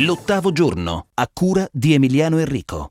L'ottavo giorno, a cura di Emiliano Enrico.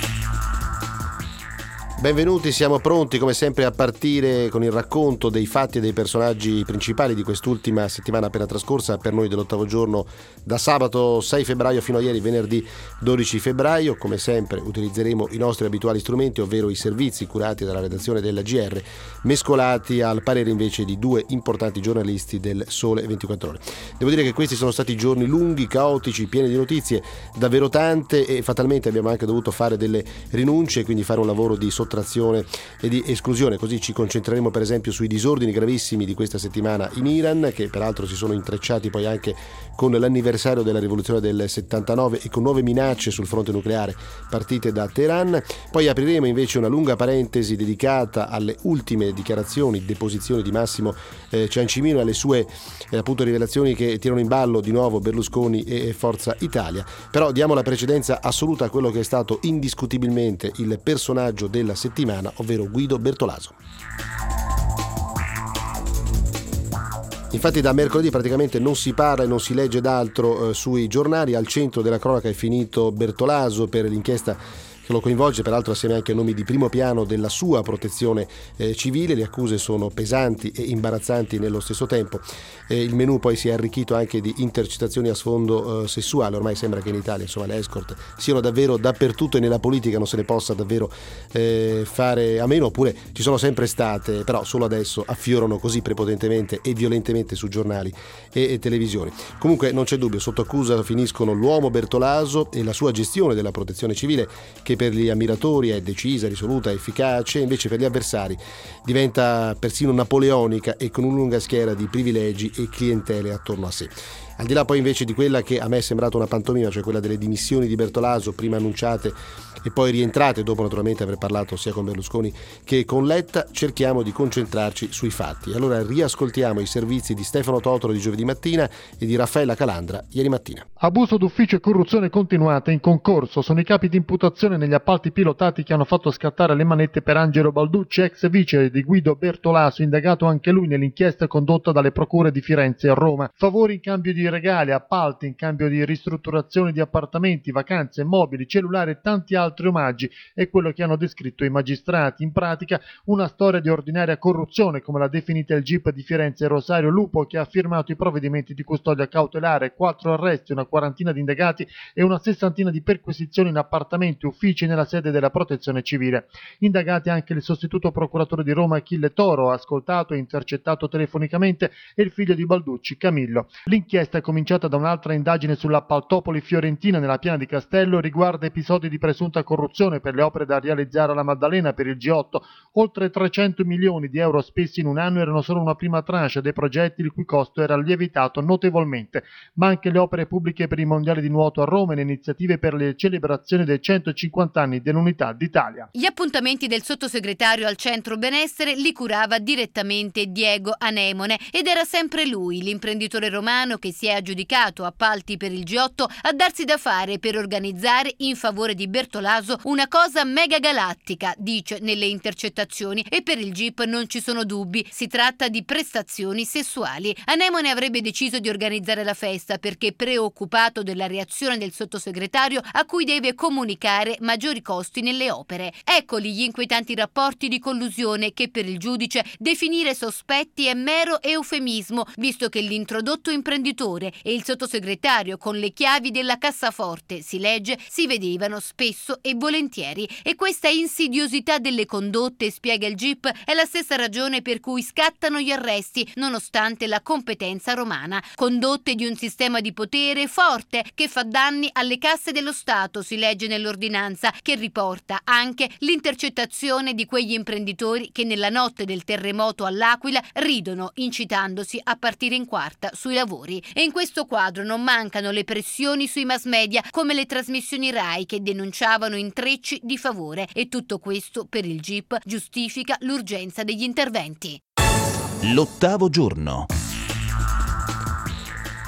Benvenuti, siamo pronti come sempre a partire con il racconto dei fatti e dei personaggi principali di quest'ultima settimana appena trascorsa per noi dell'ottavo giorno, da sabato 6 febbraio fino a ieri venerdì 12 febbraio. Come sempre utilizzeremo i nostri abituali strumenti, ovvero i servizi curati dalla redazione della GR, mescolati al parere invece di due importanti giornalisti del Sole 24 Ore. Devo dire che questi sono stati giorni lunghi, caotici, pieni di notizie, davvero tante, e fatalmente abbiamo anche dovuto fare delle rinunce, quindi fare un lavoro di sottrazione e di esclusione. Così ci concentreremo per esempio sui disordini gravissimi di questa settimana in Iran, che peraltro si sono intrecciati poi anche con l'anniversario della rivoluzione del 79 e con nuove minacce sul fronte nucleare partite da Teheran. Poi apriremo invece una lunga parentesi dedicata alle ultime dichiarazioni, deposizioni di Massimo Ciancimino e alle sue appunto rivelazioni che tirano in ballo di nuovo Berlusconi e Forza Italia. Però diamo la precedenza assoluta a quello che è stato indiscutibilmente il personaggio della settimana, ovvero Guido Bertolaso. Infatti da mercoledì praticamente non si parla e non si legge d'altro sui giornali. Al centro della cronaca è finito Bertolaso per l'inchiesta che lo coinvolge, peraltro assieme anche a nomi di primo piano della sua protezione civile. Le accuse sono pesanti e imbarazzanti nello stesso tempo. Il menù poi si è arricchito anche di intercettazioni a sfondo sessuale. Ormai sembra che in Italia le escort siano davvero dappertutto e nella politica non se ne possa davvero fare a meno, oppure ci sono sempre state, però solo adesso affiorano così prepotentemente e violentemente su giornali e televisioni. Comunque non c'è dubbio, sotto accusa finiscono l'uomo Bertolaso e la sua gestione della protezione civile, che per gli ammiratori è decisa, risoluta, efficace, invece per gli avversari diventa persino napoleonica e con una lunga schiera di privilegi e clientele attorno a sé. Al di là poi invece di quella che a me è sembrata una pantomima, cioè quella delle dimissioni di Bertolaso, prima annunciate e poi rientrate dopo naturalmente aver parlato sia con Berlusconi che con Letta, cerchiamo di concentrarci sui fatti. Allora riascoltiamo i servizi di Stefano Totolo di giovedì mattina e di Raffaella Calandra ieri mattina. Abuso d'ufficio e corruzione continuata in concorso sono i capi di imputazione negli appalti pilotati che hanno fatto scattare le manette per Angelo Balducci, ex vice di Guido Bertolaso, indagato anche lui nell'inchiesta condotta dalle procure di Firenze e Roma. Favori in cambio di regali, appalti in cambio di ristrutturazioni di appartamenti, vacanze, mobili, cellulari e tanti altri omaggi è quello che hanno descritto i magistrati. In pratica una storia di ordinaria corruzione, come l'ha definita il GIP di Firenze Rosario Lupo, che ha firmato i provvedimenti di custodia cautelare, 4 arresti, una quarantina di indagati e una sessantina di perquisizioni in appartamenti, uffici nella sede della Protezione Civile. Indagati anche il sostituto procuratore di Roma Achille Toro, ascoltato e intercettato telefonicamente, e il figlio di Balducci, Camillo. L'inchiesta è cominciata da un'altra indagine sull'appaltopoli fiorentina nella Piana di Castello, riguarda episodi di presunta corruzione per le opere da realizzare alla Maddalena per il G8. Oltre 300 milioni di euro spesi in un anno erano solo una prima tranche dei progetti, il cui costo era lievitato notevolmente. Ma anche le opere pubbliche per i mondiali di nuoto a Roma e le iniziative per le celebrazioni dei 150 anni dell'Unità d'Italia. Gli appuntamenti del sottosegretario al centro benessere li curava direttamente Diego Anemone, ed era sempre lui, l'imprenditore romano che si è aggiudicato appalti per il G8, a darsi da fare per organizzare in favore di Bertolaso una cosa mega galattica, dice nelle intercettazioni, e per il GIP non ci sono dubbi, si tratta di prestazioni sessuali. Anemone avrebbe deciso di organizzare la festa perché preoccupato della reazione del sottosegretario, a cui deve comunicare maggiori costi nelle opere. Eccoli gli inquietanti rapporti di collusione che per il giudice definire sospetti è mero eufemismo, visto che l'introdotto imprenditore e il sottosegretario con le chiavi della cassaforte, si legge, si vedevano spesso e volentieri, e questa insidiosità delle condotte, spiega il GIP, è la stessa ragione per cui scattano gli arresti nonostante la competenza romana. Condotte di un sistema di potere forte che fa danni alle casse dello Stato, si legge nell'ordinanza, che riporta anche l'intercettazione di quegli imprenditori che nella notte del terremoto all'Aquila ridono incitandosi a partire in quarta sui lavori. E in questo quadro non mancano le pressioni sui mass media, come le trasmissioni Rai che denunciavano intrecci di favore, e tutto questo per il GIP giustifica l'urgenza degli interventi. L'ottavo giorno.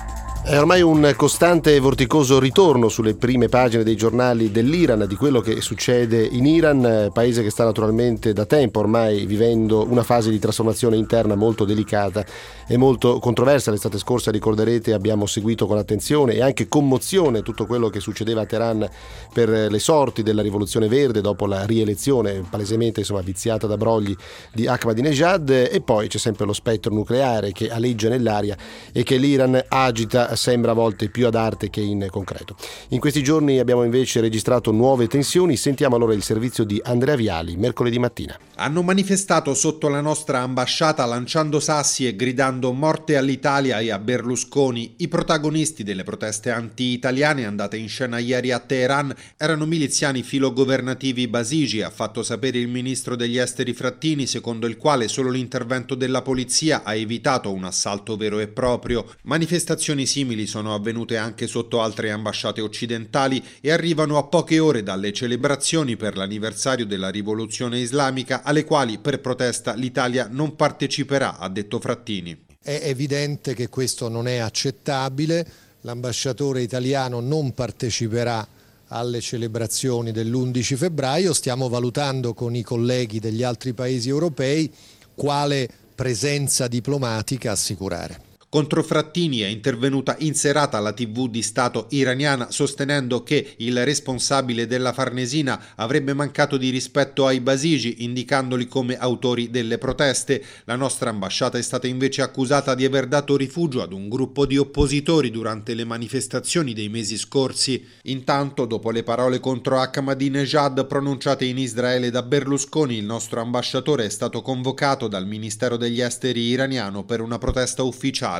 È ormai un costante e vorticoso ritorno sulle prime pagine dei giornali dell'Iran, di quello che succede in Iran, paese che sta naturalmente da tempo ormai vivendo una fase di trasformazione interna molto delicata e molto controversa. L'estate scorsa, ricorderete, abbiamo seguito con attenzione e anche commozione tutto quello che succedeva a Teheran per le sorti della rivoluzione verde dopo la rielezione palesemente viziata da brogli di Ahmadinejad, e poi c'è sempre lo spettro nucleare che aleggia nell'aria e che l'Iran agita sembra a volte più ad arte che in concreto. In questi giorni abbiamo invece registrato nuove tensioni. Sentiamo allora il servizio di Andrea Viali mercoledì mattina. Hanno manifestato sotto la nostra ambasciata lanciando sassi e gridando morte all'Italia e a Berlusconi. I protagonisti delle proteste anti-italiane andate in scena ieri a Teheran erano miliziani filogovernativi basigi, ha fatto sapere il ministro degli esteri Frattini, secondo il quale solo l'intervento della polizia ha evitato un assalto vero e proprio. Manifestazioni simili sono avvenute anche sotto altre ambasciate occidentali e arrivano a poche ore dalle celebrazioni per l'anniversario della rivoluzione islamica, alle quali per protesta l'Italia non parteciperà, ha detto Frattini. È evidente che questo non è accettabile, l'ambasciatore italiano non parteciperà alle celebrazioni dell'11 febbraio, stiamo valutando con i colleghi degli altri paesi europei quale presenza diplomatica assicurare. Contro Frattini è intervenuta in serata la TV di Stato iraniana sostenendo che il responsabile della Farnesina avrebbe mancato di rispetto ai basigi, indicandoli come autori delle proteste. La nostra ambasciata è stata invece accusata di aver dato rifugio ad un gruppo di oppositori durante le manifestazioni dei mesi scorsi. Intanto, dopo le parole contro Ahmadinejad pronunciate in Israele da Berlusconi, il nostro ambasciatore è stato convocato dal Ministero degli Esteri iraniano per una protesta ufficiale.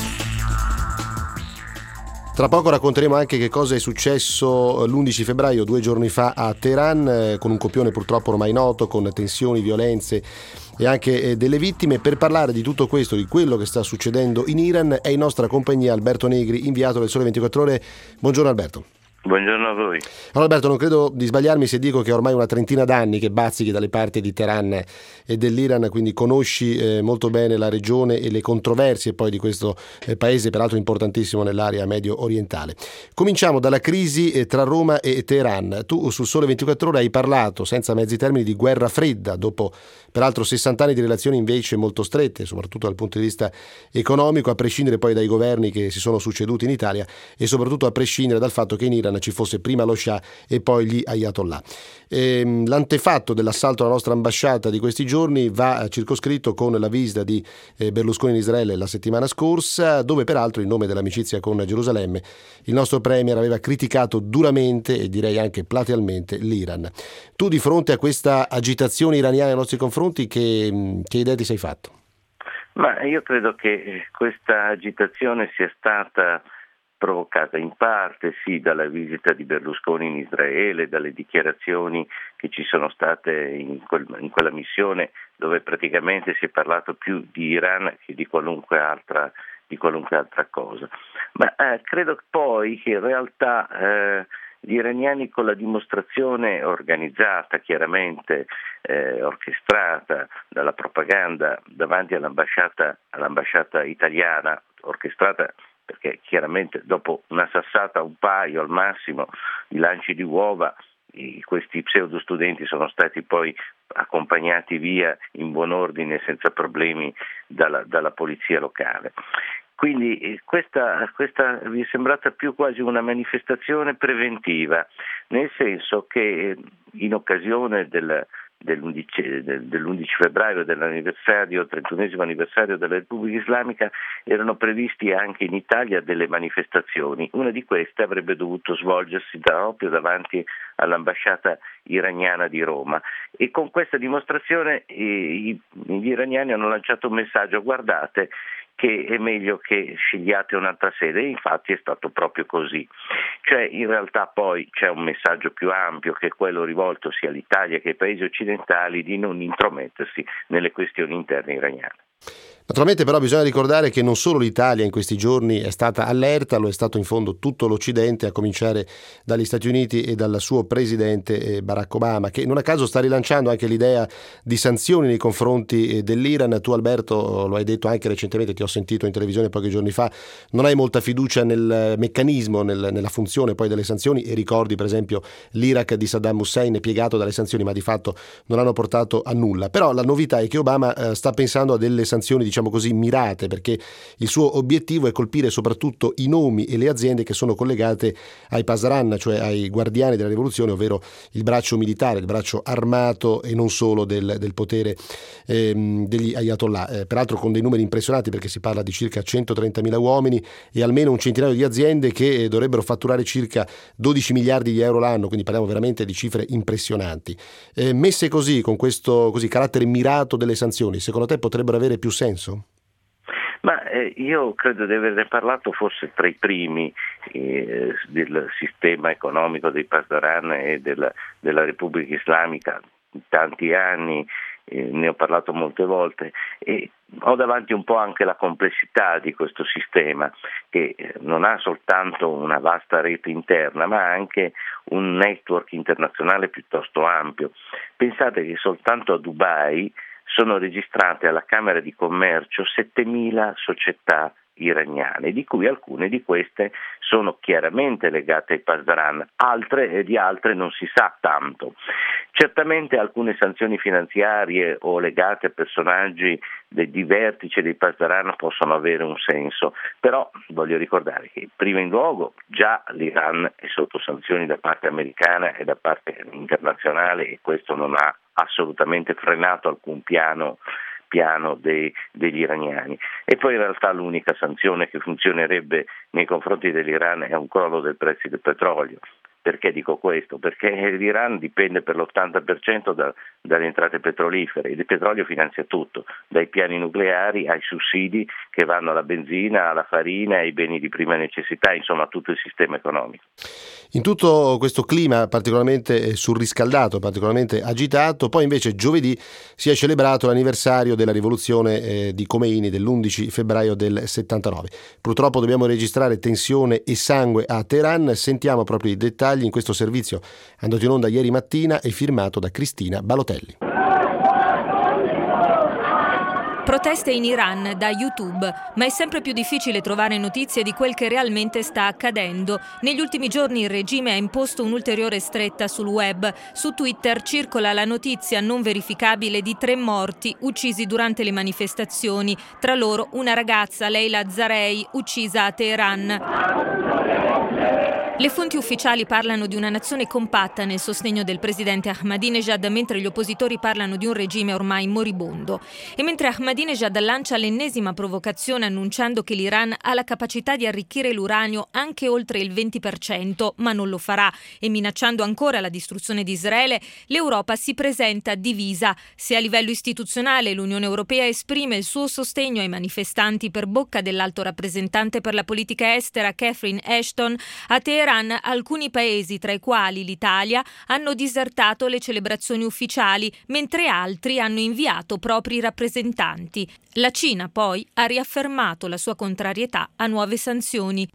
Tra poco racconteremo anche che cosa è successo l'11 febbraio, 2 giorni fa, a Teheran, con un copione purtroppo ormai noto, con tensioni, violenze e anche delle vittime. Per parlare di tutto questo, di quello che sta succedendo in Iran, è in nostra compagnia Alberto Negri, inviato del Sole 24 Ore. Buongiorno Alberto. Buongiorno a voi. Allora Alberto, non credo di sbagliarmi se dico che ormai una trentina d'anni che bazzichi dalle parti di Teheran e dell'Iran, quindi conosci molto bene la regione e le controversie poi di questo paese, peraltro importantissimo nell'area medio orientale. Cominciamo dalla crisi tra Roma e Teheran. Tu sul Sole 24 Ore hai parlato senza mezzi termini di guerra fredda, dopo peraltro 60 anni di relazioni invece molto strette, soprattutto dal punto di vista economico, a prescindere poi dai governi che si sono succeduti in Italia e soprattutto a prescindere dal fatto che in Iran ci fosse prima lo Shah e poi gli Ayatollah. L'antefatto dell'assalto alla nostra ambasciata di questi giorni va circoscritto con la visita di Berlusconi in Israele la settimana scorsa, dove peraltro, in nome dell'amicizia con Gerusalemme, il nostro premier aveva criticato duramente e direi anche platealmente l'Iran. Tu, di fronte a questa agitazione iraniana nei nostri confronti, che idea ti sei fatto? Ma io credo che questa agitazione sia stata provocata in parte sì dalla visita di Berlusconi in Israele, dalle dichiarazioni che ci sono state in quella missione, dove praticamente si è parlato più di Iran che di qualunque altra cosa. Ma credo poi che in realtà gli iraniani, con la dimostrazione organizzata, chiaramente orchestrata dalla propaganda davanti all'ambasciata italiana, orchestrata perché chiaramente dopo una sassata, un paio al massimo di lanci di uova, questi pseudo studenti sono stati poi accompagnati via in buon ordine senza problemi dalla polizia locale. Quindi questa vi è sembrata più quasi una manifestazione preventiva, nel senso che in occasione dell'11 febbraio, dell'anniversario, 31esimo anniversario della Repubblica Islamica, erano previsti anche in Italia delle manifestazioni. Una di queste avrebbe dovuto svolgersi proprio davanti all'ambasciata iraniana di Roma, e con questa dimostrazione gli iraniani hanno lanciato un messaggio: guardate che è meglio che scegliate un'altra sede, e infatti è stato proprio così. Cioè, in realtà poi c'è un messaggio più ampio, che è quello rivolto sia all'Italia che ai paesi occidentali, di non intromettersi nelle questioni interne iraniane. Naturalmente però bisogna ricordare che non solo l'Italia in questi giorni è stata allerta, lo è stato in fondo tutto l'Occidente, a cominciare dagli Stati Uniti e dal suo presidente Barack Obama, che non a caso sta rilanciando anche l'idea di sanzioni nei confronti dell'Iran. Tu, Alberto, lo hai detto anche recentemente, ti ho sentito in televisione pochi giorni fa, non hai molta fiducia nel meccanismo, nella funzione poi delle sanzioni, e ricordi per esempio l'Iraq di Saddam Hussein piegato dalle sanzioni, ma di fatto non hanno portato a nulla. Però la novità è che Obama sta pensando a delle sanzioni, diciamo così, mirate, perché il suo obiettivo è colpire soprattutto i nomi e le aziende che sono collegate ai Pasdaran, cioè ai guardiani della rivoluzione, ovvero il braccio militare, il braccio armato e non solo del potere degli Ayatollah. Peraltro con dei numeri impressionanti, perché si parla di circa 130.000 uomini e almeno un centinaio di aziende che dovrebbero fatturare circa 12 miliardi di euro l'anno, quindi parliamo veramente di cifre impressionanti. Messe così, con questo carattere mirato delle sanzioni, secondo te potrebbero avere più senso? Ma io credo di averne parlato forse tra i primi del sistema economico dei Pasdaran e della Repubblica Islamica, in tanti anni, ne ho parlato molte volte, e ho davanti un po' anche la complessità di questo sistema, che non ha soltanto una vasta rete interna, ma anche un network internazionale piuttosto ampio. Pensate che soltanto a Dubai sono registrate alla Camera di Commercio 7.000 società iraniane, di cui alcune di queste sono chiaramente legate ai Pasdaran, di altre non si sa tanto. Certamente alcune sanzioni finanziarie o legate a personaggi di vertice dei Pasdaran possono avere un senso, però voglio ricordare che prima in luogo già l'Iran è sotto sanzioni da parte americana e da parte internazionale, e questo non ha assolutamente frenato alcun piano degli iraniani. E poi in realtà l'unica sanzione che funzionerebbe nei confronti dell'Iran è un crollo del prezzo del petrolio. Perché dico questo? Perché l'Iran dipende per l'80% dalle entrate petrolifere. Il petrolio finanzia tutto, dai piani nucleari ai sussidi che vanno alla benzina, alla farina, ai beni di prima necessità, insomma tutto il sistema economico. In tutto questo clima particolarmente surriscaldato, particolarmente agitato, poi invece giovedì si è celebrato l'anniversario della rivoluzione di Khomeini dell'11 febbraio del 79. Purtroppo dobbiamo registrare tensione e sangue a Teheran. Sentiamo proprio i dettagli in questo servizio andato in onda ieri mattina e firmato da Cristina Balotelli. Proteste in Iran da YouTube, ma è sempre più difficile trovare notizie di quel che realmente sta accadendo. Negli ultimi giorni il regime ha imposto un'ulteriore stretta sul web. Su Twitter circola la notizia non verificabile di 3 morti uccisi durante le manifestazioni, tra loro una ragazza, Leila Zarei, uccisa a Teheran. Le fonti ufficiali parlano di una nazione compatta nel sostegno del presidente Ahmadinejad, mentre gli oppositori parlano di un regime ormai moribondo. E mentre Ahmadinejad lancia l'ennesima provocazione annunciando che l'Iran ha la capacità di arricchire l'uranio anche oltre il 20%, ma non lo farà, e minacciando ancora la distruzione di Israele, l'Europa si presenta divisa. Se a livello istituzionale l'Unione Europea esprime il suo sostegno ai manifestanti per bocca dell'alto rappresentante per la politica estera Catherine Ashton, a Teheran alcuni paesi, tra i quali l'Italia, hanno disertato le celebrazioni ufficiali, mentre altri hanno inviato propri rappresentanti. La Cina, poi, ha riaffermato la sua contrarietà a nuove sanzioni.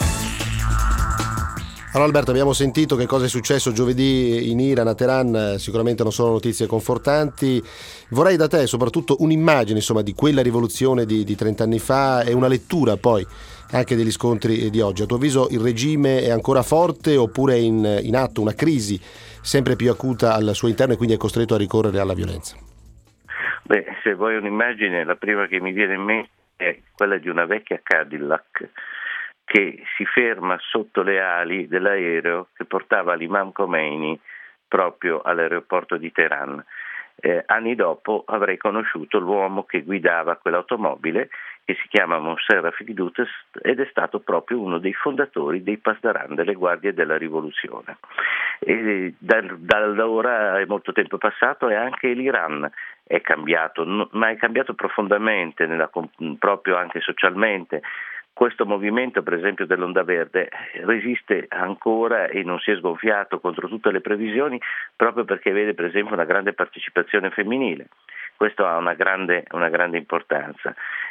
Allora Alberto, abbiamo sentito che cosa è successo giovedì in Iran, a Teheran, sicuramente non sono notizie confortanti. Vorrei da te soprattutto un'immagine, insomma, di quella rivoluzione di 30 anni fa e una lettura poi anche degli scontri di oggi. A tuo avviso il regime è ancora forte oppure è in atto una crisi sempre più acuta al suo interno e quindi è costretto a ricorrere alla violenza? Beh, se vuoi un'immagine, la prima che mi viene in mente è quella di una vecchia Cadillac che si ferma sotto le ali dell'aereo che portava l'imam Khomeini proprio all'aeroporto di Teheran. Anni dopo avrei conosciuto l'uomo che guidava quell'automobile, che si chiama Monser Rafik Dutest, ed è stato proprio uno dei fondatori dei Pasdaran, delle guardie della rivoluzione. E da allora è molto tempo passato e anche l'Iran è cambiato, ma è cambiato profondamente, proprio anche socialmente. Questo movimento, per esempio, dell'Onda Verde resiste ancora e non si è sgonfiato contro tutte le previsioni, proprio perché vede, per esempio, una grande partecipazione femminile. Questo ha una grande importanza.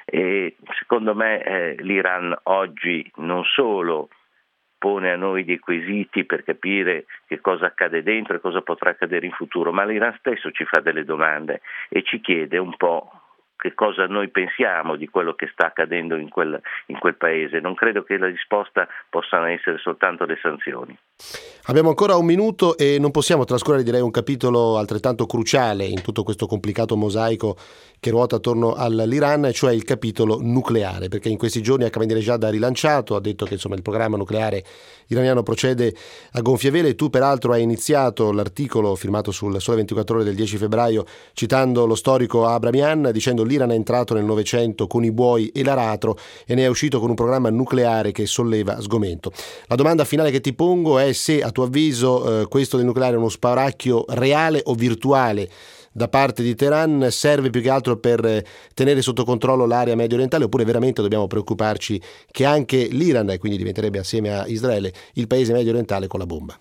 E secondo me l'Iran oggi non solo pone a noi dei quesiti per capire che cosa accade dentro e cosa potrà accadere in futuro, ma l'Iran stesso ci fa delle domande e ci chiede un po' che cosa noi pensiamo di quello che sta accadendo in quel paese. Non credo che la risposta possano essere soltanto le sanzioni. Abbiamo ancora un minuto e non possiamo trascorrere, direi, un capitolo altrettanto cruciale in tutto questo complicato mosaico che ruota attorno all'Iran, cioè il capitolo nucleare, perché in questi giorni Ahmadinejad ha rilanciato, ha detto che il programma nucleare iraniano procede a gonfie vele. Tu peraltro hai iniziato l'articolo firmato sul Sole 24 Ore del 10 febbraio citando lo storico Abramian, dicendo l'Iran è entrato nel Novecento con i buoi e l'aratro e ne è uscito con un programma nucleare che solleva sgomento. La domanda finale che ti pongo è se a tuo avviso questo del nucleare è uno spauracchio reale o virtuale da parte di Teheran, serve più che altro per tenere sotto controllo l'area medio orientale, oppure veramente dobbiamo preoccuparci che anche l'Iran, e quindi diventerebbe assieme a Israele il paese medio orientale con la bomba?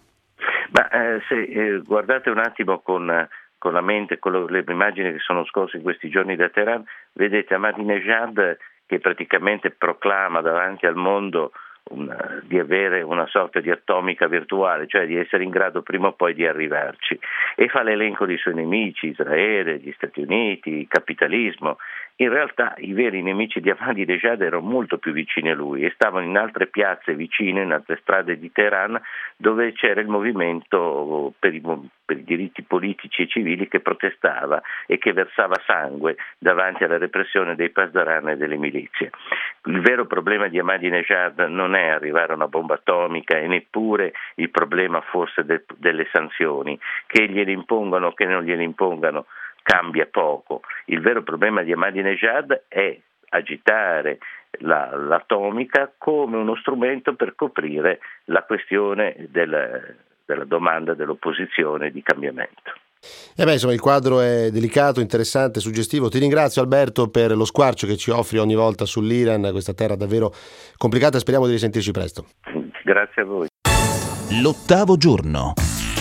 Se guardate un attimo con la mente, con le immagini che sono scorse in questi giorni da Teheran, vedete Ahmadinejad che praticamente proclama davanti al mondo di avere una sorta di atomica virtuale, cioè di essere in grado prima o poi di arrivarci, e fa l'elenco dei suoi nemici, Israele, gli Stati Uniti, il capitalismo. In realtà i veri nemici di Ahmadinejad erano molto più vicini a lui e stavano in altre piazze vicine, in altre strade di Teheran, dove c'era il movimento per i diritti politici e civili che protestava e che versava sangue davanti alla repressione dei pasdaran e delle milizie. Il vero problema di Ahmadinejad non è arrivare a una bomba atomica e neppure il problema forse delle sanzioni, che gliele impongano o che non gliele impongano cambia poco. Il vero problema di Ahmadinejad è agitare l'atomica come uno strumento per coprire la questione della domanda dell'opposizione di cambiamento. Il quadro è delicato, interessante, suggestivo. Ti ringrazio, Alberto, per lo squarcio che ci offri ogni volta sull'Iran, questa terra davvero complicata. Speriamo di risentirci presto. Grazie a voi. L'8° giorno.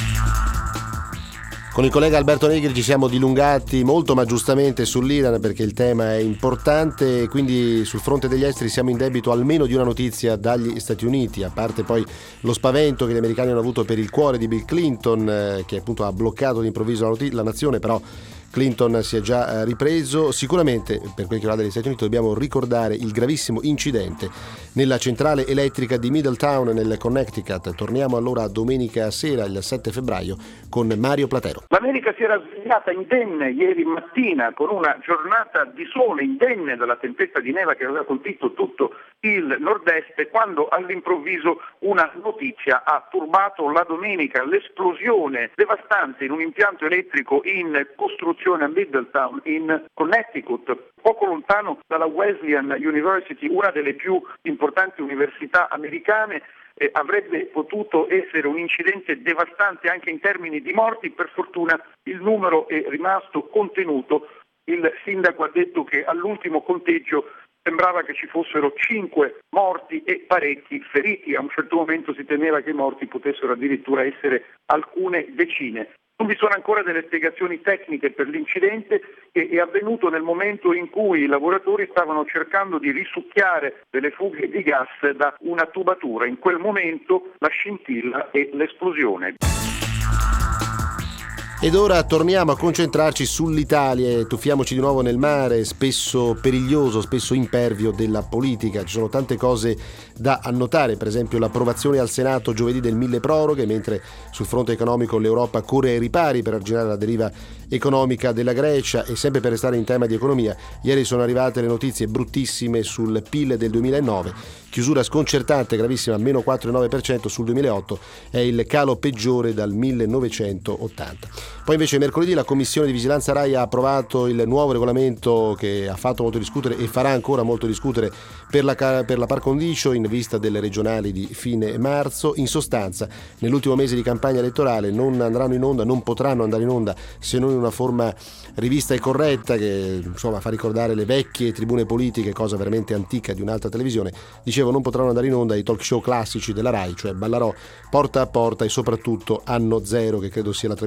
Con il collega Alberto Negri ci siamo dilungati molto, ma giustamente, sull'Iran, perché il tema è importante e quindi sul fronte degli esteri siamo in debito almeno di una notizia dagli Stati Uniti, a parte poi lo spavento che gli americani hanno avuto per il cuore di Bill Clinton, che appunto ha bloccato all'improvviso la nazione, però Clinton si è già ripreso. Sicuramente per quel che riguarda gli Stati Uniti dobbiamo ricordare il gravissimo incidente nella centrale elettrica di Middletown nel Connecticut. Torniamo allora domenica sera, il 7 febbraio, con Mario Platero. L'America si era svegliata indenne ieri mattina con una giornata di sole, indenne dalla tempesta di neve che aveva colpito tutto il nord-est, quando all'improvviso una notizia ha turbato la domenica: l'esplosione devastante in un impianto elettrico in costruzione a Middletown in Connecticut, poco lontano dalla Wesleyan University, una delle più importanti università americane. Avrebbe potuto essere un incidente devastante anche in termini di morti. Per fortuna il numero è rimasto contenuto. Il sindaco ha detto che all'ultimo conteggio sembrava che ci fossero 5 morti e parecchi feriti. A un certo momento si temeva che i morti potessero addirittura essere alcune decine. Non vi sono ancora delle spiegazioni tecniche per l'incidente, che è avvenuto nel momento in cui i lavoratori stavano cercando di risucchiare delle fughe di gas da una tubatura. In quel momento la scintilla e l'esplosione. Ed ora torniamo a concentrarci sull'Italia e tuffiamoci di nuovo nel mare, spesso periglioso, spesso impervio della politica. Ci sono tante cose da annotare, per esempio l'approvazione al Senato giovedì del milleproroghe, mentre sul fronte economico l'Europa corre ai ripari per arginare la deriva economica della Grecia. E sempre per restare in tema di economia, ieri sono arrivate le notizie bruttissime sul PIL del 2009, chiusura sconcertante, gravissima, meno 4,9% sul 2008, è il calo peggiore dal 1980. Poi invece mercoledì la Commissione di Vigilanza Rai ha approvato il nuovo regolamento che ha fatto molto discutere e farà ancora molto discutere per la par condicio in vista delle regionali di fine marzo. In sostanza, nell'ultimo mese di campagna elettorale non andranno in onda, non potranno andare in onda se non in una forma rivista e corretta che insomma fa ricordare le vecchie tribune politiche, cosa veramente antica di un'altra televisione. Dicevo, non potranno andare in onda i talk show classici della Rai, cioè Ballarò, Porta a Porta e soprattutto Anno Zero, che credo sia la trasmissione davvero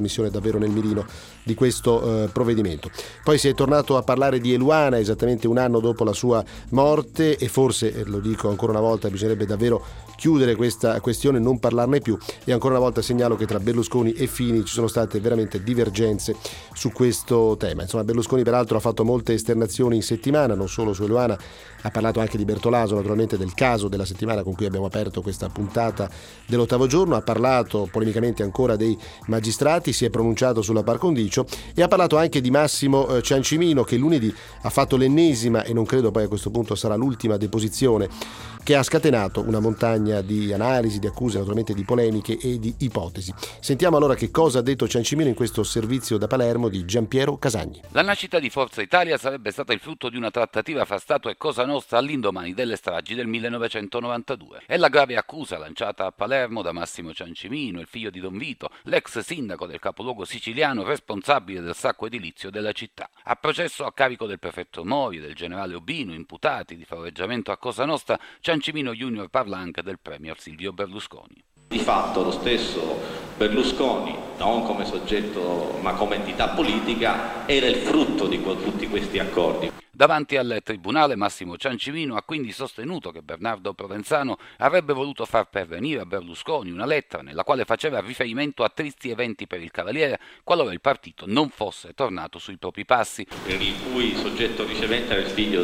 davvero nel mirino di questo provvedimento. Poi si è tornato a parlare di Eluana esattamente un anno dopo la sua morte e forse, lo dico ancora una volta, bisognerebbe davvero chiudere questa questione, non parlarne più, e ancora una volta segnalo che tra Berlusconi e Fini ci sono state veramente divergenze su questo tema. Insomma, Berlusconi peraltro ha fatto molte esternazioni in settimana, non solo su Eluana, ha parlato anche di Bertolaso, naturalmente del caso della settimana con cui abbiamo aperto questa puntata dell'8° giorno, ha parlato polemicamente ancora dei magistrati, si è pronunciato sulla par condicio e ha parlato anche di Massimo Ciancimino, che lunedì ha fatto l'ennesima, e non credo poi a questo punto sarà l'ultima, deposizione, che ha scatenato una montagna di analisi, di accuse, naturalmente di polemiche e di ipotesi. Sentiamo allora che cosa ha detto Ciancimino in questo servizio da Palermo di Giampiero Casagni. La nascita di Forza Italia sarebbe stata il frutto di una trattativa fra Stato e Cosa Nostra all'indomani delle stragi del 1992. È la grave accusa lanciata a Palermo da Massimo Ciancimino, il figlio di Don Vito, l'ex sindaco del capoluogo siciliano responsabile del sacco edilizio della città. A processo a carico del prefetto Mori e del generale Urbino, imputati di favoreggiamento a Cosa Nostra, Ciancimino Junior parla anche del premier Silvio Berlusconi. Di fatto lo stesso Berlusconi, non come soggetto ma come entità politica, era il frutto di tutti questi accordi. Davanti al tribunale Massimo Ciancimino ha quindi sostenuto che Bernardo Provenzano avrebbe voluto far pervenire a Berlusconi una lettera nella quale faceva riferimento a tristi eventi per il Cavaliere qualora il partito non fosse tornato sui propri passi. Il cui soggetto ricevente era il figlio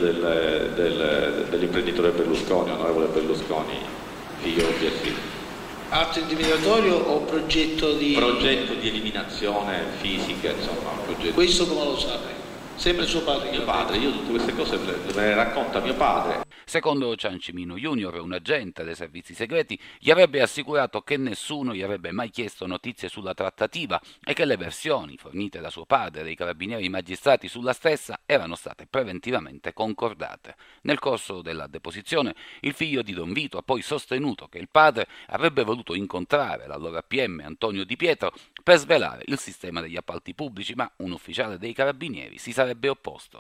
dell'imprenditore Berlusconi, onorevole Berlusconi, figlio Piersi. Atto intimidatorio o progetto di eliminazione fisica, insomma. Questo come lo sa? Sempre suo padre? Mio padre, io tutte queste cose me le racconta mio padre. Secondo Ciancimino Junior, un agente dei servizi segreti gli avrebbe assicurato che nessuno gli avrebbe mai chiesto notizie sulla trattativa e che le versioni fornite da suo padre e dei carabinieri magistrati sulla stessa erano state preventivamente concordate. Nel corso della deposizione, il figlio di Don Vito ha poi sostenuto che il padre avrebbe voluto incontrare l'allora PM Antonio Di Pietro per svelare il sistema degli appalti pubblici, ma un ufficiale dei carabinieri si sarebbe opposto.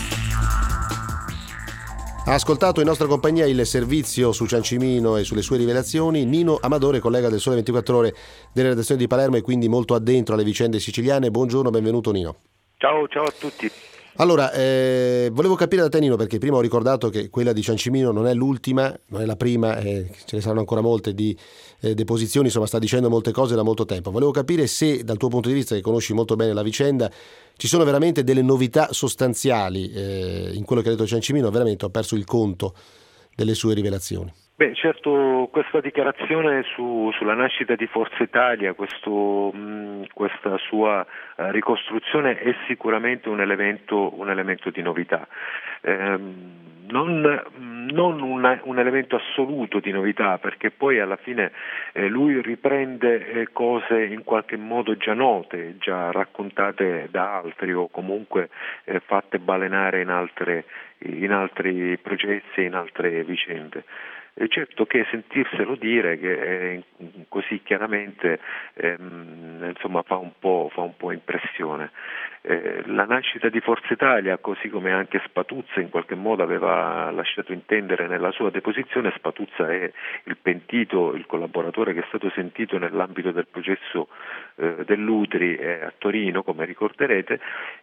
Ha ascoltato in nostra compagnia il servizio su Ciancimino e sulle sue rivelazioni Nino Amadore, collega del Sole 24 Ore della redazione di Palermo e quindi molto addentro alle vicende siciliane. Buongiorno, benvenuto Nino. Ciao a tutti. Allora, volevo capire da te Nino, perché prima ho ricordato che quella di Ciancimino non è l'ultima, non è la prima, ce ne saranno ancora molte di deposizioni, insomma sta dicendo molte cose da molto tempo. Volevo capire se dal tuo punto di vista, che conosci molto bene la vicenda, ci sono veramente delle novità sostanziali in quello che ha detto Ciancimino. Veramente ho perso il conto delle sue rivelazioni. Beh, certo, questa dichiarazione sulla nascita di Forza Italia, questa sua ricostruzione è sicuramente un elemento di novità. Non un elemento assoluto di novità, perché poi alla fine lui riprende cose in qualche modo già note, già raccontate da altri o comunque fatte balenare in altri processi e in altre vicende. Certo che sentirselo dire che così chiaramente insomma fa un po' impressione. La nascita di Forza Italia, così come anche Spatuzza in qualche modo aveva lasciato intendere nella sua deposizione, Spatuzza è il pentito, il collaboratore che è stato sentito nell'ambito del processo dell'Utri a Torino, come ricorderete,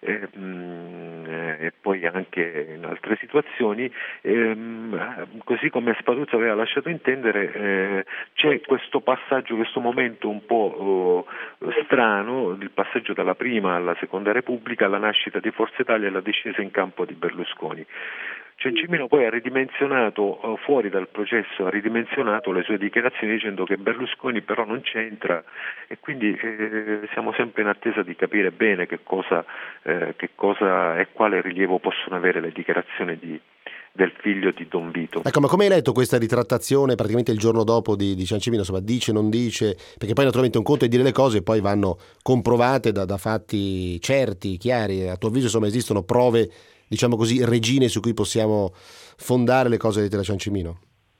e poi anche in altre situazioni, così come Spatuzza aveva lasciato intendere, c'è questo passaggio, questo momento un po' strano, il passaggio dalla prima alla seconda Repubblica, la nascita di Forza Italia e la discesa in campo di Berlusconi. Ciancimino poi ha ridimensionato, fuori dal processo, ha ridimensionato le sue dichiarazioni dicendo che Berlusconi però non c'entra, e quindi siamo sempre in attesa di capire bene che cosa e quale rilievo possono avere le dichiarazioni del figlio di Don Vito. Ecco, ma come hai letto questa ritrattazione praticamente il giorno dopo di Ciancimino? Insomma, dice, non dice, perché poi naturalmente un conto è dire le cose e poi vanno comprovate da fatti certi, chiari. A tuo avviso, insomma, esistono prove, diciamo così, regine su cui possiamo fondare le cose dette da Ciancimino?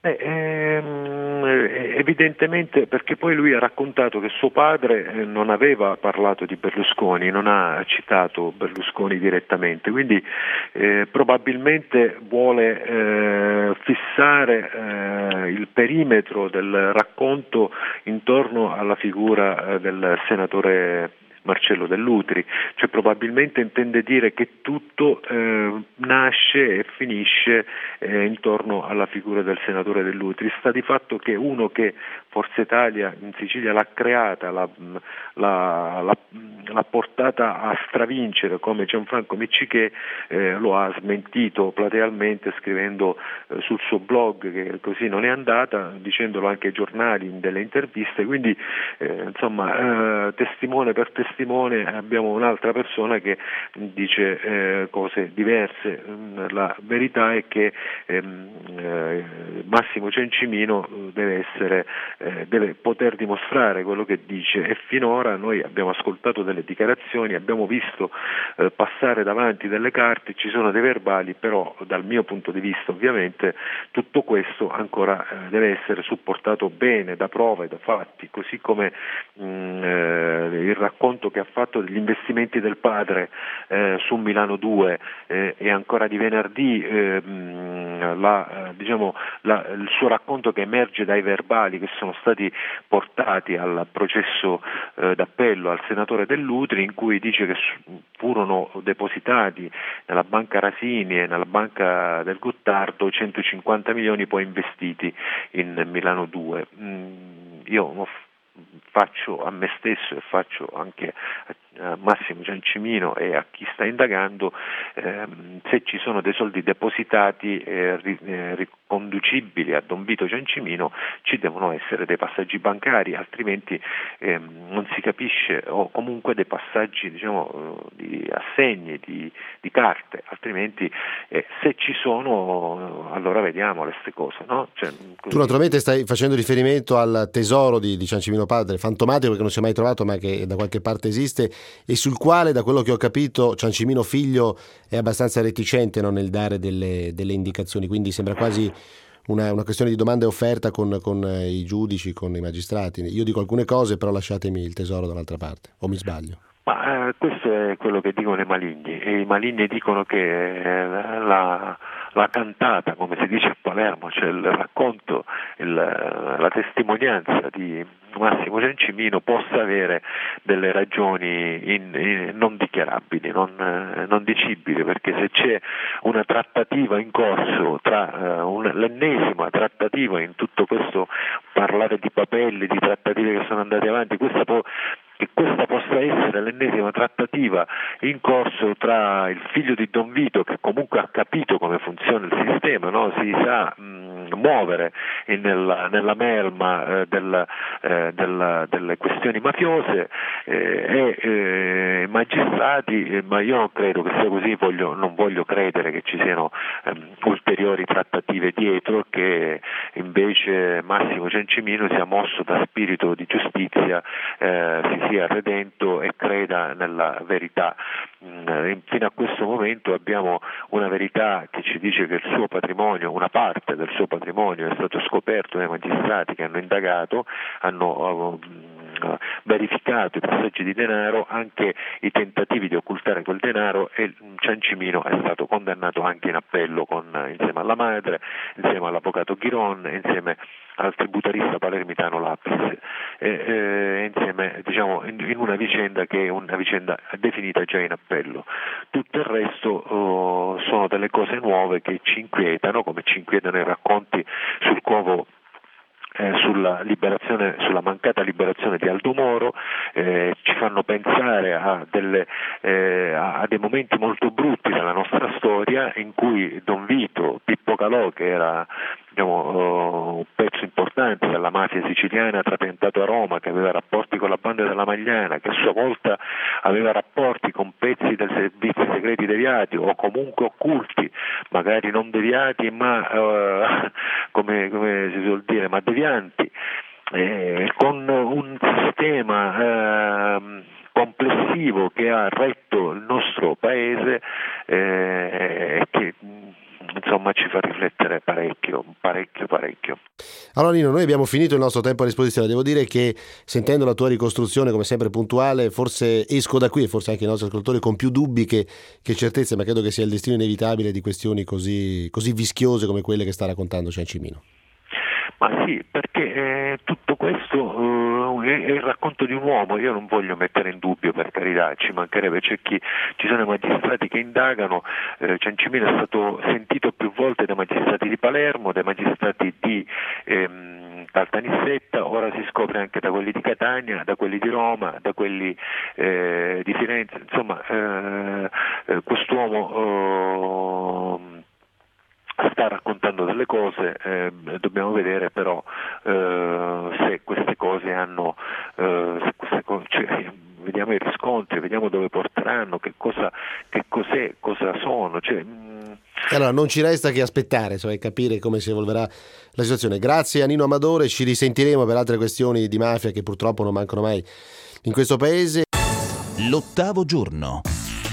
Evidentemente, perché poi lui ha raccontato che suo padre non aveva parlato di Berlusconi, non ha citato Berlusconi direttamente, quindi probabilmente vuole fissare il perimetro del racconto intorno alla figura del senatore Marcello Dell'Utri, cioè probabilmente intende dire che tutto nasce e finisce intorno alla figura del senatore Dell'Utri. Sta di fatto che uno che Forza Italia in Sicilia l'ha creata, l'ha portata a stravincere come Gianfranco Miccichè, lo ha smentito platealmente scrivendo sul suo blog che così non è andata, dicendolo anche ai giornali in delle interviste, quindi testimone per testimone abbiamo un'altra persona che dice cose diverse. La verità è che Massimo Cencimino deve poter dimostrare quello che dice, e finora noi abbiamo ascoltato delle dichiarazioni, abbiamo visto passare davanti delle carte, ci sono dei verbali, però dal mio punto di vista ovviamente tutto questo ancora deve essere supportato bene da prove, da fatti, così come il racconto che ha fatto degli investimenti del padre su Milano 2 e ancora di venerdì il suo racconto che emerge dai verbali che sono stati portati al processo d'appello al senatore Dell'Utri, in cui dice che furono depositati nella banca Rasini e nella banca del Gottardo 150 milioni poi investiti in Milano 2. Io faccio a me stesso e faccio anche a Massimo Cencimino e a chi sta indagando, se ci sono dei soldi depositati riconducibili a Don Vito Cencimino ci devono essere dei passaggi bancari, altrimenti non si capisce, o comunque dei passaggi di assegni, di carte, altrimenti se ci sono allora vediamo queste cose, no? Tu naturalmente stai facendo riferimento al tesoro di Cencimino padre, fantomatico perché non si è mai trovato ma che da qualche parte esiste, e sul quale, da quello che ho capito, Cencimino figlio è abbastanza reticente nel dare delle indicazioni, quindi sembra quasi una questione di domanda e offerta con i giudici, con i magistrati. Io dico alcune cose, però lasciatemi il tesoro dall'altra parte, o mi sbaglio? Ma questo è quello che dicono i maligni, e i maligni dicono che la cantata, come si dice a Palermo, cioè il racconto, la testimonianza di Massimo Cencimino possa avere delle ragioni non dichiarabili, non dicibili, perché se c'è una trattativa in corso, l'ennesima trattativa in tutto questo parlare di papelli, di trattative che sono andate avanti, che questa possa essere l'ennesima trattativa in corso tra il figlio di Don Vito, che comunque ha capito come funziona il sistema, no? Si sa muovere nella melma delle questioni mafiose, e magistrati, ma io non credo che sia così, non voglio credere che ci siano ulteriori trattative dietro, che invece Massimo Cencimino sia mosso da spirito di giustizia, si sia redento e creda nella verità. Fino a questo momento abbiamo una verità che ci dice che il suo patrimonio, una parte del suo patrimonio, è stato scoperto dai magistrati che hanno indagato, hanno verificato i passaggi di denaro, anche i tentativi di occultare quel denaro, e Cencimino è stato condannato anche in appello insieme alla madre, insieme all'avvocato Chiron, insieme al tributarista palermitano Lapis, insieme in una vicenda che è una vicenda definita già in appello. Tutto il resto sono delle cose nuove che ci inquietano, come ci inquietano i racconti sul covo, sulla mancata liberazione di Aldo Moro, ci fanno pensare a dei momenti molto brutti della nostra storia, in cui Don Vito, Pippo Calò, che era un pezzo importante della mafia siciliana trapiantato a Roma, che aveva rapporti con la banda della Magliana, che a sua volta aveva rapporti con pezzi del servizio segreti deviati o comunque occulti, magari non deviati ma come si suol dire, ma devianti, con un sistema complessivo che ha retto il nostro paese, che insomma ci fa riflettere parecchio. Allora Nino, noi abbiamo finito il nostro tempo a disposizione. Devo dire che, sentendo la tua ricostruzione come sempre puntuale, forse esco da qui, e forse anche i nostri ascoltatori, con più dubbi che certezze, ma credo che sia il destino inevitabile di questioni così vischiose come quelle che sta raccontando Cencimino. Ma sì, perché tutto questo è il racconto di un uomo. Io non voglio mettere in dubbio, per carità, ci mancherebbe, ci sono magistrati che indagano, Ciancimino è stato sentito più volte da magistrati di Palermo, dai magistrati di Caltanissetta, ora si scopre anche da quelli di Catania, da quelli di Roma, da quelli di Firenze, insomma quest'uomo sta raccontando delle cose, dobbiamo vedere però se queste cose hanno, vediamo i riscontri, vediamo dove porteranno, cosa sono. Allora non ci resta che aspettare, e capire come si evolverà la situazione. Grazie a Nino Amadore, ci risentiremo per altre questioni di mafia che purtroppo non mancano mai in questo paese. L'ottavo giorno.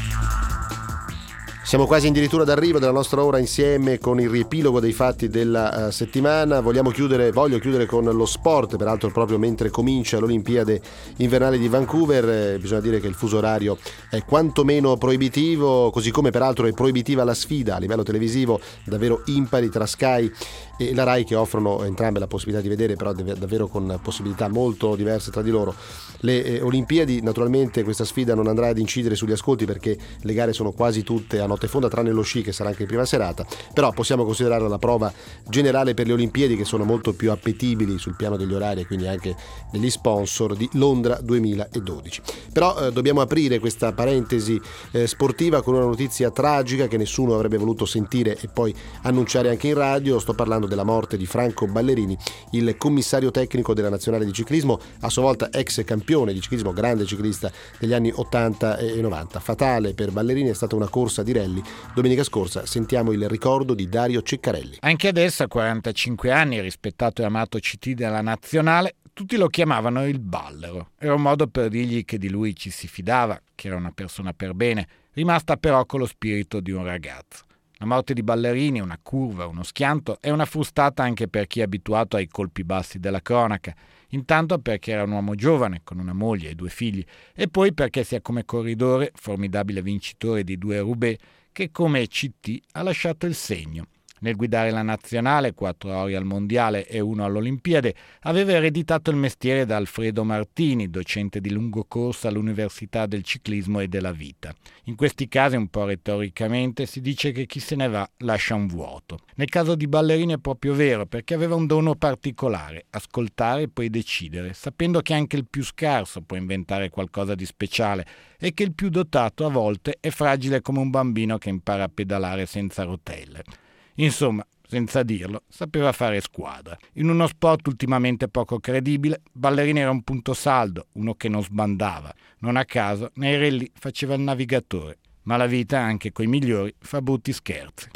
Siamo quasi addirittura d'arrivo della nostra ora insieme con il riepilogo dei fatti della settimana. Voglio chiudere con lo sport, peraltro proprio mentre comincia l'Olimpiade invernale di Vancouver. Bisogna dire che il fuso orario è quantomeno proibitivo, così come peraltro è proibitiva la sfida a livello televisivo, davvero impari tra Sky e la Rai, che offrono entrambe la possibilità di vedere, però davvero con possibilità molto diverse tra di loro, le Olimpiadi. Naturalmente questa sfida non andrà ad incidere sugli ascolti perché le gare sono quasi tutte a notte fonda, tranne lo sci che sarà anche in prima serata, però possiamo considerarla la prova generale per le Olimpiadi, che sono molto più appetibili sul piano degli orari e quindi anche degli sponsor, di Londra 2012. Però dobbiamo aprire questa parentesi sportiva con una notizia tragica che nessuno avrebbe voluto sentire e poi annunciare anche in radio. Sto parlando della morte di Franco Ballerini, il commissario tecnico della nazionale di ciclismo, a sua volta ex campione di ciclismo, grande ciclista degli anni 80 e 90. Fatale per Ballerini è stata una corsa di rally domenica scorsa. Sentiamo il ricordo di Dario Ceccarelli. Anche adesso, a 45 anni, rispettato e amato CT della nazionale, tutti lo chiamavano il Ballero. Era un modo per dirgli che di lui ci si fidava, che era una persona per bene, rimasta però con lo spirito di un ragazzo. La morte di Ballerini, una curva, uno schianto, è una frustata anche per chi è abituato ai colpi bassi della cronaca, intanto perché era un uomo giovane, con una moglie e 2 figli, e poi perché sia come corridore, formidabile vincitore di 2 Roubaix, che come CT ha lasciato il segno. Nel guidare la nazionale, 4 ori al mondiale e 1 all'Olimpiade, aveva ereditato il mestiere da Alfredo Martini, docente di lungocorsa all'Università del Ciclismo e della Vita. In questi casi, un po' retoricamente, si dice che chi se ne va lascia un vuoto. Nel caso di Ballerini è proprio vero, perché aveva un dono particolare: ascoltare e poi decidere, sapendo che anche il più scarso può inventare qualcosa di speciale e che il più dotato a volte è fragile come un bambino che impara a pedalare senza rotelle. Insomma, senza dirlo, sapeva fare squadra. In uno sport ultimamente poco credibile, Ballerini era un punto saldo, uno che non sbandava. Non a caso, nei rally faceva il navigatore. Ma la vita, anche coi migliori, fa brutti scherzi.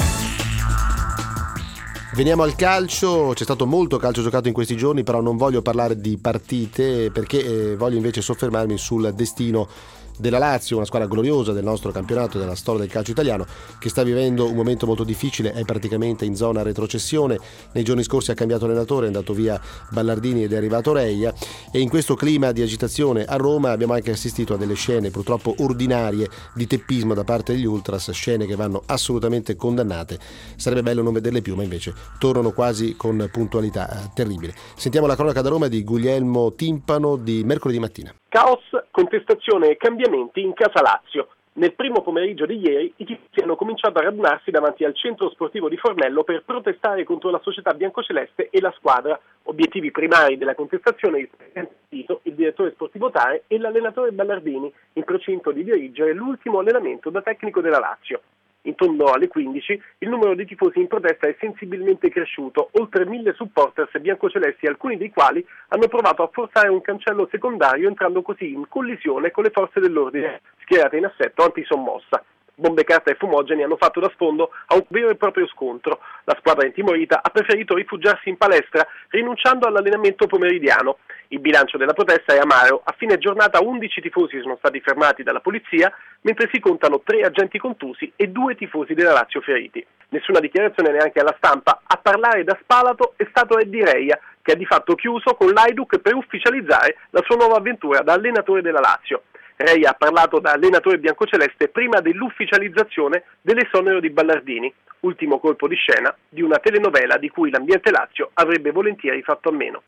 Veniamo al calcio. C'è stato molto calcio giocato in questi giorni, però non voglio parlare di partite perché voglio invece soffermarmi sul destino della Lazio, una squadra gloriosa del nostro campionato, della storia del calcio italiano, che sta vivendo un momento molto difficile, è praticamente in zona retrocessione. Nei giorni scorsi ha cambiato allenatore, è andato via Ballardini ed è arrivato Reia, e in questo clima di agitazione a Roma abbiamo anche assistito a delle scene purtroppo ordinarie di teppismo da parte degli ultras, scene che vanno assolutamente condannate. Sarebbe bello non vederle più, ma invece tornano quasi con puntualità terribile. Sentiamo la cronaca da Roma di Guglielmo Timpano di mercoledì mattina. Caos, contestazione e cambiamenti in Casa Lazio. Nel primo pomeriggio di ieri i tifosi hanno cominciato a radunarsi davanti al centro sportivo di Formello per protestare contro la società biancoceleste e la squadra. Obiettivi primari della contestazione il presidente Tito, il direttore sportivo Tare e l'allenatore Ballardini, in procinto di dirigere l'ultimo allenamento da tecnico della Lazio. Intorno alle 15 il numero di tifosi in protesta è sensibilmente cresciuto, oltre 1000 supporters biancocelesti, alcuni dei quali hanno provato a forzare un cancello secondario, entrando così in collisione con le forze dell'ordine schierate in assetto antisommossa. Bombe, carta e fumogeni hanno fatto da sfondo a un vero e proprio scontro. La squadra intimorita ha preferito rifugiarsi in palestra, rinunciando all'allenamento pomeridiano. Il bilancio della protesta è amaro. A fine giornata 11 tifosi sono stati fermati dalla polizia, mentre si contano 3 agenti contusi e 2 tifosi della Lazio feriti. Nessuna dichiarazione neanche alla stampa. A parlare da Spalato è stato Eddie Reia, che ha di fatto chiuso con l'Hajduk per ufficializzare la sua nuova avventura da allenatore della Lazio. Lei ha parlato da allenatore biancoceleste prima dell'ufficializzazione dell'esonero di Ballardini, ultimo colpo di scena di una telenovela di cui l'ambiente Lazio avrebbe volentieri fatto a meno.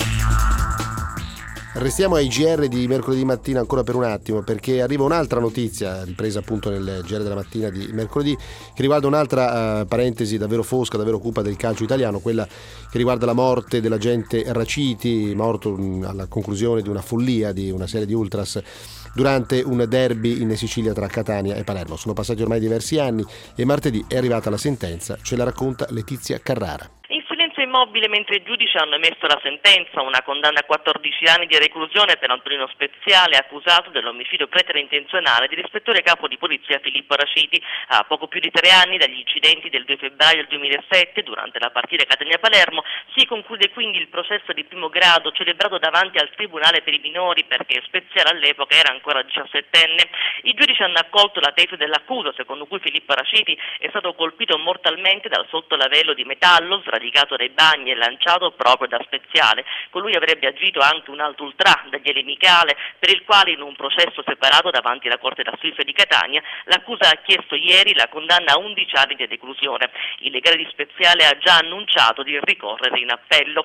Restiamo ai GR di mercoledì mattina ancora per un attimo, perché arriva un'altra notizia ripresa appunto nel GR della mattina di mercoledì, che riguarda un'altra parentesi davvero fosca, davvero cupa del calcio italiano, quella che riguarda la morte dell'agente Raciti, morto alla conclusione di una follia di una serie di ultras durante un derby in Sicilia tra Catania e Palermo. Sono passati ormai diversi anni e martedì è arrivata la sentenza, ce la racconta Letizia Carrara. In silenzio immobile mentre i giudici hanno emesso la sentenza, una condanna a 14 anni di reclusione per Antonino Speziale, accusato dell'omicidio preterintenzionale dell'ispettore capo di polizia Filippo Raciti, a poco più di 3 anni dagli incidenti del 2 febbraio del 2007 durante la partita Catania-Palermo. Si conclude quindi il processo di primo grado celebrato davanti al Tribunale per i minori, perché Speziale all'epoca era ancora 17enne. I giudici hanno accolto la tesi dell'accusa, secondo cui Filippo Raciti è stato colpito mortalmente dal sottolavello di metallo sradicato dai bagni e lanciato proprio da Speziale. Con lui avrebbe agito anche un altro ultra, Daniele Micale, per il quale in un processo separato davanti alla Corte d'Assise di Catania l'accusa ha chiesto ieri la condanna a 11 anni di reclusione. Il legale di Speziale ha già annunciato di ricorrere in appello.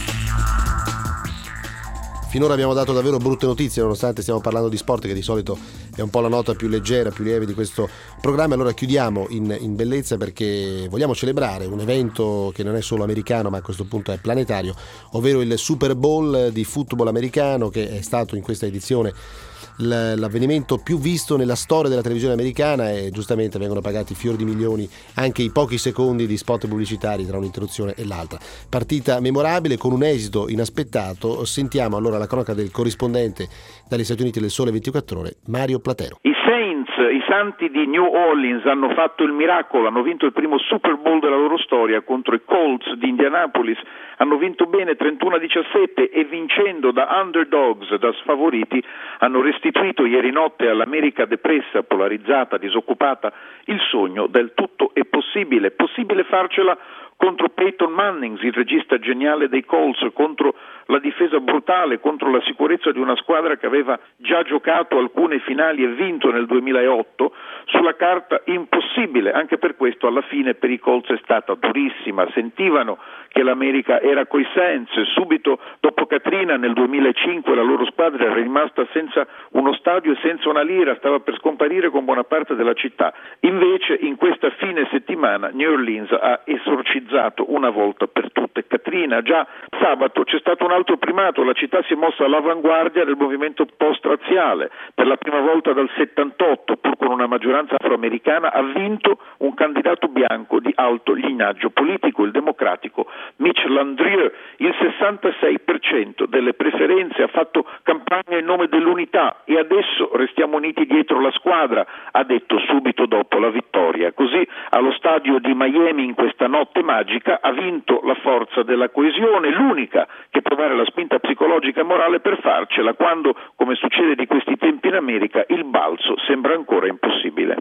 Finora abbiamo dato davvero brutte notizie, nonostante stiamo parlando di sport, che di solito è un po' la nota più leggera, più lieve di questo programma. Allora chiudiamo in bellezza, perché vogliamo celebrare un evento che non è solo americano, ma a questo punto è planetario, ovvero il Super Bowl di football americano, che è stato in questa edizione l'avvenimento più visto nella storia della televisione americana, e giustamente vengono pagati fior di milioni anche i pochi secondi di spot pubblicitari tra un'interruzione e l'altra. Partita memorabile con un esito inaspettato. Sentiamo allora la cronaca del corrispondente dagli Stati Uniti del Sole 24 Ore, Mario Platero. I Saints, i Santi di New Orleans, hanno fatto il miracolo, hanno vinto il primo Super Bowl della loro storia contro i Colts di Indianapolis, hanno vinto bene 31-17 e vincendo da underdogs, da sfavoriti, hanno restituito ieri notte all'America depressa, polarizzata, disoccupata, il sogno del tutto è possibile farcela contro Peyton Manning, il regista geniale dei Colts, contro la difesa brutale, contro la sicurezza di una squadra che aveva già giocato alcune finali e vinto nel 2008, sulla carta impossibile. Anche per questo alla fine per i Colts è stata durissima, sentivano che l'America era coi Saints. Subito dopo Katrina nel 2005 la loro squadra era rimasta senza uno stadio e senza una lira, stava per scomparire con buona parte della città. Invece in questa fine settimana New Orleans ha esorcizzato una volta per tutte Katrina. Già sabato c'è stato un altro primato, la città si è mossa all'avanguardia del movimento post-razziale. Per la prima volta dal 78, pur con una maggioranza afroamericana, ha vinto un candidato bianco di alto lignaggio politico, il democratico Mitch Landrieu. Il 66% delle preferenze, ha fatto campagna in nome dell'unità e adesso restiamo uniti dietro la squadra, ha detto subito dopo la vittoria. Così allo stadio di Miami in questa notte magica ha vinto la forza della coesione, l'unica che può dare la spinta psicologica e morale per farcela quando, come succede di questi tempi in America, il balzo sembra ancora impossibile.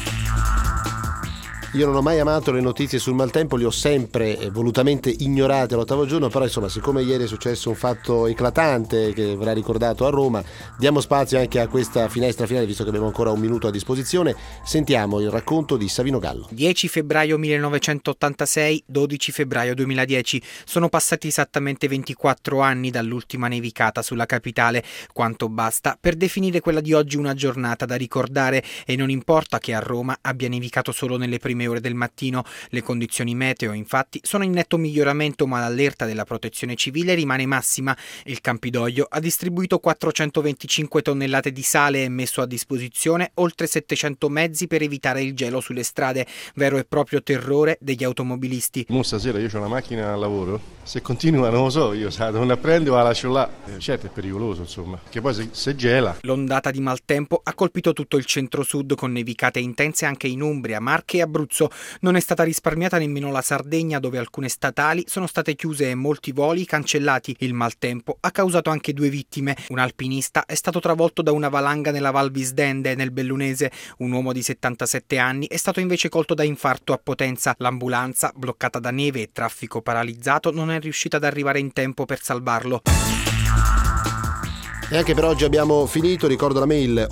Io non ho mai amato le notizie sul maltempo, le ho sempre volutamente ignorate all'ottavo giorno, però insomma, siccome ieri è successo un fatto eclatante che verrà ricordato a Roma, diamo spazio anche a questa finestra finale, visto che abbiamo ancora un minuto a disposizione. Sentiamo il racconto di Savino Gallo. 10 febbraio 1986, 12 febbraio 2010. Sono passati esattamente 24 anni dall'ultima nevicata sulla capitale, quanto basta per definire quella di oggi una giornata da ricordare, e non importa che a Roma abbia nevicato solo nelle prime ore del mattino. Le condizioni meteo infatti sono in netto miglioramento, ma l'allerta della protezione civile rimane massima. Il Campidoglio ha distribuito 425 tonnellate di sale e messo a disposizione oltre 700 mezzi per evitare il gelo sulle strade, vero e proprio terrore degli automobilisti. Stasera io ho una macchina al lavoro, se continua non lo so, io non la prendo o la lascio là. Certo è pericoloso, insomma, che poi se gela. L'ondata di maltempo ha colpito tutto il centro-sud, con nevicate intense anche in Umbria, Marche e Abruzzo. Non è stata risparmiata nemmeno la Sardegna, dove alcune statali sono state chiuse e molti voli cancellati. Il maltempo ha causato anche 2 vittime. Un alpinista è stato travolto da una valanga nella Val Visdende, nel Bellunese. Un uomo di 77 anni è stato invece colto da infarto a Potenza. L'ambulanza, bloccata da neve e traffico paralizzato, non è riuscita ad arrivare in tempo per salvarlo. E anche per oggi abbiamo finito. Ricordo la mail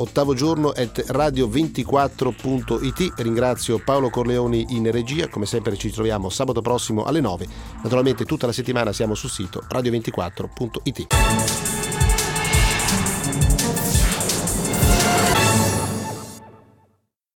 ottavogiorno@radio24.it. Ringrazio Paolo Corleoni in regia. Come sempre ci troviamo sabato prossimo alle 9. Naturalmente tutta la settimana siamo sul sito radio24.it.